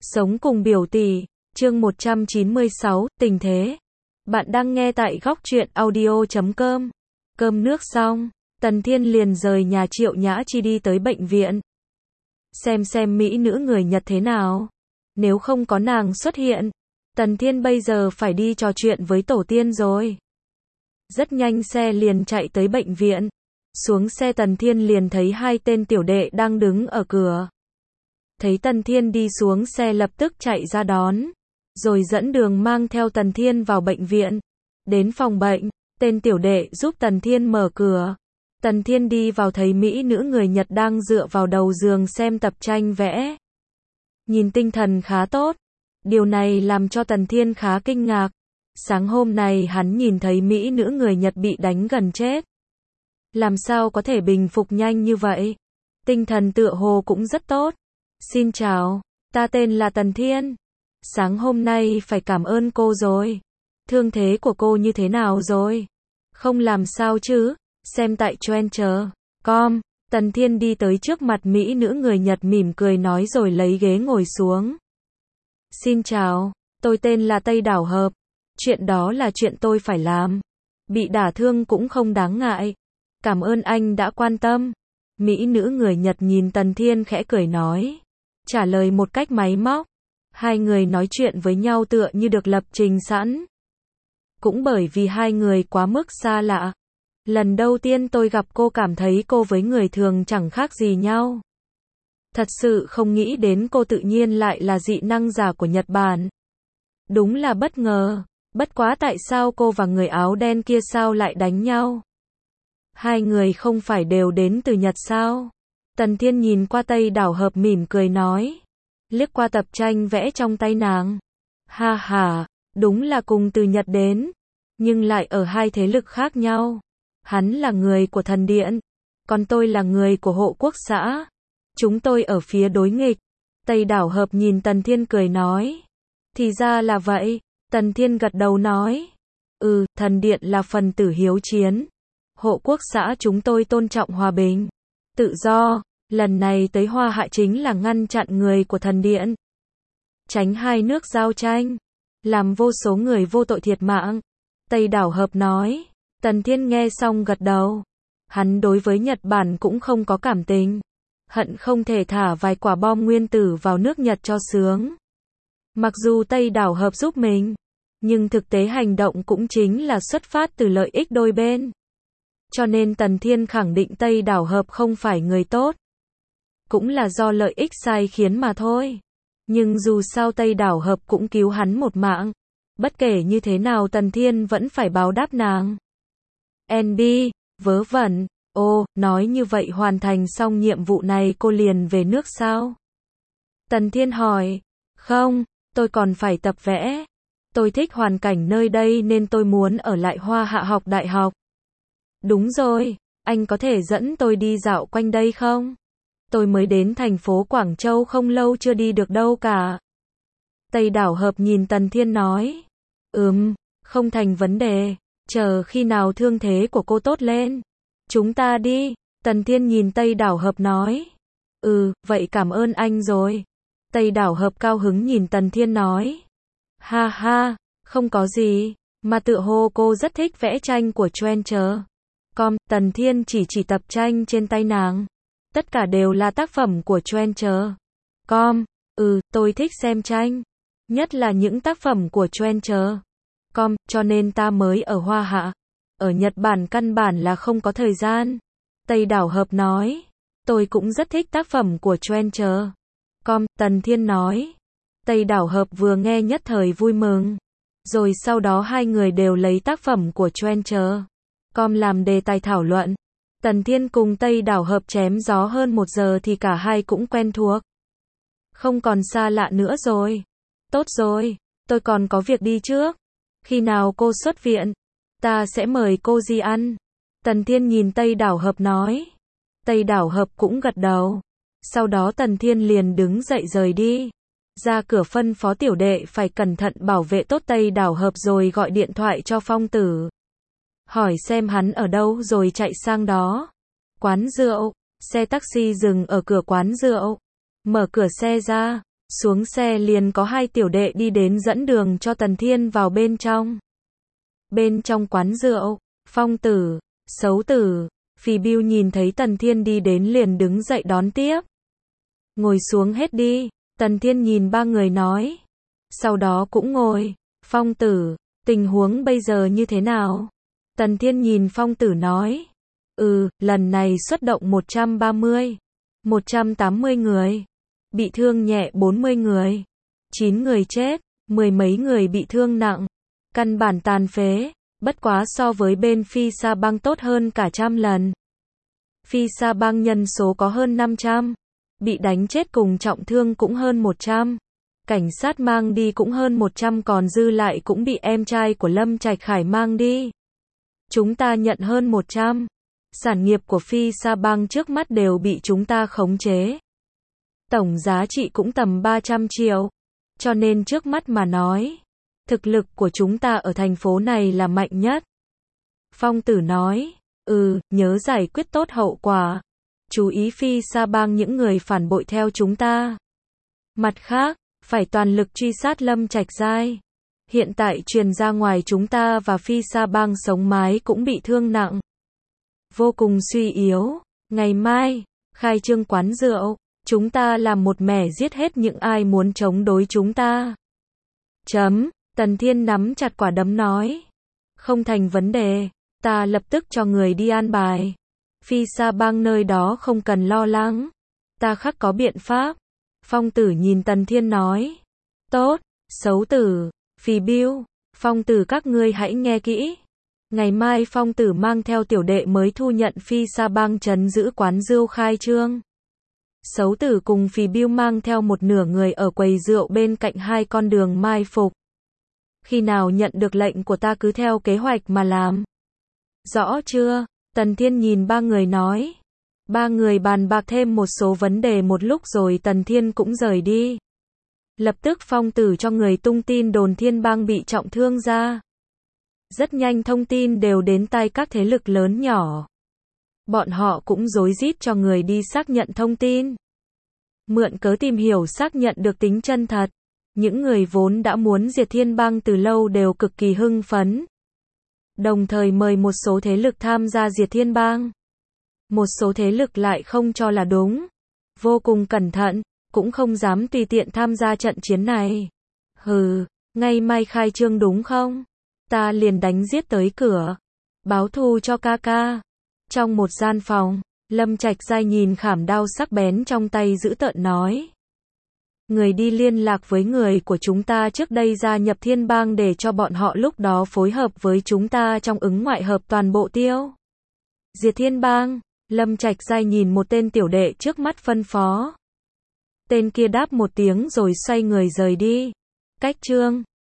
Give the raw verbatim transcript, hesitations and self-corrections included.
Sống cùng biểu tỷ, chương một trăm chín mươi sáu, tình thế. Bạn đang nghe tại góc truyện audio chấm com. Cơm nước xong, Tần Thiên liền rời nhà Triệu Nhã Chi đi tới bệnh viện. Xem xem mỹ nữ người Nhật thế nào. Nếu không có nàng xuất hiện, Tần Thiên bây giờ phải đi trò chuyện với tổ tiên rồi. Rất nhanh xe liền chạy tới bệnh viện. Xuống xe Tần Thiên liền thấy hai tên tiểu đệ đang đứng ở cửa. Thấy Tần Thiên đi xuống xe lập tức chạy ra đón, rồi dẫn đường mang theo Tần Thiên vào bệnh viện. Đến phòng bệnh, tên tiểu đệ giúp Tần Thiên mở cửa. Tần Thiên đi vào thấy mỹ nữ người Nhật đang dựa vào đầu giường xem tập tranh vẽ. Nhìn tinh thần khá tốt. Điều này làm cho Tần Thiên khá kinh ngạc. Sáng hôm nay hắn nhìn thấy mỹ nữ người Nhật bị đánh gần chết. Làm sao có thể bình phục nhanh như vậy? Tinh thần tựa hồ cũng rất tốt. Xin chào, ta tên là Tần Thiên. Sáng hôm nay phải cảm ơn cô rồi. Thương thế của cô như thế nào rồi? Không làm sao chứ? Xem tại Trend chấm com. Tần Thiên đi tới trước mặt mỹ nữ người Nhật mỉm cười nói rồi lấy ghế ngồi xuống. Xin chào, tôi tên là Tây Đảo Hợp. Chuyện đó là chuyện tôi phải làm. Bị đả thương cũng không đáng ngại. Cảm ơn anh đã quan tâm. Mỹ nữ người Nhật nhìn Tần Thiên khẽ cười nói. Trả lời một cách máy móc. Hai người nói chuyện với nhau tựa như được lập trình sẵn. Cũng bởi vì hai người quá mức xa lạ. Lần đầu tiên tôi gặp cô cảm thấy cô với người thường chẳng khác gì nhau. Thật sự không nghĩ đến cô tự nhiên lại là dị năng giả của Nhật Bản. Đúng là bất ngờ. Bất quá tại sao cô và người áo đen kia sao lại đánh nhau? Hai người không phải đều đến từ Nhật sao? Tần Thiên nhìn qua Tây Đảo Hợp mỉm cười nói. Liếc qua tập tranh vẽ trong tay nàng. Ha ha, đúng là cùng từ Nhật đến. Nhưng lại ở hai thế lực khác nhau. Hắn là người của thần điện. Còn tôi là người của hộ quốc xã. Chúng tôi ở phía đối nghịch. Tây Đảo Hợp nhìn Tần Thiên cười nói. Thì ra là vậy. Tần Thiên gật đầu nói. Ừ, thần điện là phần tử hiếu chiến. Hộ quốc xã chúng tôi tôn trọng hòa bình, tự do. Lần này tới Hoa Hạ chính là ngăn chặn người của thần điện. Tránh hai nước giao tranh. Làm vô số người vô tội thiệt mạng. Tây Đảo Hợp nói. Tần Thiên nghe xong gật đầu. Hắn đối với Nhật Bản cũng không có cảm tình. Hận không thể thả vài quả bom nguyên tử vào nước Nhật cho sướng. Mặc dù Tây Đảo Hợp giúp mình, nhưng thực tế hành động cũng chính là xuất phát từ lợi ích đôi bên. Cho nên Tần Thiên khẳng định Tây Đảo Hợp không phải người tốt. Cũng là do lợi ích sai khiến mà thôi. Nhưng dù sao Tây Đảo Hợp cũng cứu hắn một mạng. Bất kể như thế nào Tần Thiên vẫn phải báo đáp nàng. en bê, vớ vẩn. Ô, nói như vậy hoàn thành xong nhiệm vụ này cô liền về nước sao? Tần Thiên hỏi. Không, tôi còn phải tập vẽ. Tôi thích hoàn cảnh nơi đây nên tôi muốn ở lại Hoa Hạ học đại học. Đúng rồi, anh có thể dẫn tôi đi dạo quanh đây không? Tôi mới đến thành phố Quảng Châu không lâu chưa đi được đâu cả. Tây Đảo Hợp nhìn Tần Thiên nói. Ừm, không thành vấn đề. Chờ khi nào thương thế của cô tốt lên. Chúng ta đi. Tần Thiên nhìn Tây Đảo Hợp nói. Ừ, vậy cảm ơn anh rồi. Tây Đảo Hợp cao hứng nhìn Tần Thiên nói. Ha ha, không có gì. Mà tựa hồ cô rất thích vẽ tranh của Trend chấm com. Tần Thiên chỉ chỉ tập tranh trên tay nàng. Tất cả đều là tác phẩm của Trend chấm com. Ừ, tôi thích xem tranh. Nhất là những tác phẩm của Trend chấm com, cho nên ta mới ở Hoa Hạ. Ở Nhật Bản căn bản là không có thời gian. Tây Đảo Hợp nói. Tôi cũng rất thích tác phẩm của Trend chấm com. Tần Thiên nói. Tây Đảo Hợp vừa nghe nhất thời vui mừng. Rồi sau đó hai người đều lấy tác phẩm của Trend chấm com làm đề tài thảo luận. Tần Thiên cùng Tây Đảo Hợp chém gió hơn một giờ thì cả hai cũng quen thuộc. Không còn xa lạ nữa rồi. Tốt rồi, tôi còn có việc đi trước. Khi nào cô xuất viện, ta sẽ mời cô đi ăn. Tần Thiên nhìn Tây Đảo Hợp nói. Tây Đảo Hợp cũng gật đầu. Sau đó Tần Thiên liền đứng dậy rời đi. Ra cửa phân phó tiểu đệ phải cẩn thận bảo vệ tốt Tây Đảo Hợp rồi gọi điện thoại cho Phong Tử. Hỏi xem hắn ở đâu rồi chạy sang đó. Quán rượu. Xe taxi dừng ở cửa quán rượu. Mở cửa xe ra. Xuống xe liền có hai tiểu đệ đi đến dẫn đường cho Tần Thiên vào bên trong. Bên trong quán rượu, Phong Tử, Xấu Tử, Phì Bưu nhìn thấy Tần Thiên đi đến liền đứng dậy đón tiếp. Ngồi xuống hết đi, Tần Thiên nhìn ba người nói. Sau đó cũng ngồi. Phong Tử, tình huống bây giờ như thế nào? Tần Thiên nhìn Phong Tử nói. Ừ, lần này xuất động một trăm ba mươi, một trăm tám mươi người. Bị thương nhẹ bốn mươi người. chín người chết, mười mấy người bị thương nặng. Căn bản tàn phế, bất quá so với bên Phi Sa Bang tốt hơn cả trăm lần. Phi Sa Bang nhân số có hơn năm trăm. Bị đánh chết cùng trọng thương cũng hơn một trăm. Cảnh sát mang đi cũng hơn một trăm, còn dư lại cũng bị em trai của Lâm Trạch Khải mang đi. Chúng ta nhận hơn một trăm. Sản nghiệp của Phi Sa Bang trước mắt đều bị chúng ta khống chế. Tổng giá trị cũng tầm ba trăm triệu. Cho nên trước mắt mà nói, thực lực của chúng ta ở thành phố này là mạnh nhất. Phong Tử nói, ừ, nhớ giải quyết tốt hậu quả. Chú ý Phi Sa Bang những người phản bội theo chúng ta. Mặt khác, phải toàn lực truy sát Lâm Trạch Giai. Hiện tại truyền ra ngoài chúng ta và Phi Sa Bang sống mái cũng bị thương nặng. Vô cùng suy yếu. Ngày mai, khai trương quán rượu. Chúng ta làm một mẻ giết hết những ai muốn chống đối chúng ta. Chấm, Tần Thiên nắm chặt quả đấm nói. Không thành vấn đề, ta lập tức cho người đi an bài. Phi Sa Bang nơi đó không cần lo lắng. Ta khắc có biện pháp. Phong Tử nhìn Tần Thiên nói. Tốt, Xấu Tử, Phì Bưu, Phong Tử các ngươi hãy nghe kỹ. Ngày mai Phong Tử mang theo tiểu đệ mới thu nhận Phi Sa Bang trấn giữ quán rượu khai trương. Xấu Tử cùng Phì Bưu mang theo một nửa người ở quầy rượu bên cạnh hai con đường mai phục. Khi nào nhận được lệnh của ta cứ theo kế hoạch mà làm. Rõ chưa? Tần Thiên nhìn ba người nói. Ba người bàn bạc thêm một số vấn đề một lúc rồi Tần Thiên cũng rời đi. Lập tức Phong Tử cho người tung tin đồn Thiên Bang bị trọng thương ra. Rất nhanh thông tin đều đến tai các thế lực lớn nhỏ. Bọn họ cũng rối rít cho người đi xác nhận thông tin. Mượn cớ tìm hiểu xác nhận được tính chân thật. Những người vốn đã muốn diệt Thiên Bang từ lâu đều cực kỳ hưng phấn. Đồng thời mời một số thế lực tham gia diệt Thiên Bang. Một số thế lực lại không cho là đúng. Vô cùng cẩn thận, cũng không dám tùy tiện tham gia trận chiến này. Hừ, ngày mai khai trương đúng không? Ta liền đánh giết tới cửa. Báo thù cho ca ca. Trong một gian phòng, Lâm Trạch Giai nhìn khảm đao sắc bén trong tay dữ tợn nói. Người đi liên lạc với người của chúng ta trước đây gia nhập Thiên Bang để cho bọn họ lúc đó phối hợp với chúng ta trong ứng ngoại hợp toàn bộ tiêu. Diệt Thiên Bang, Lâm Trạch Giai nhìn một tên tiểu đệ trước mắt phân phó. Tên kia đáp một tiếng rồi xoay người rời đi. Cách chương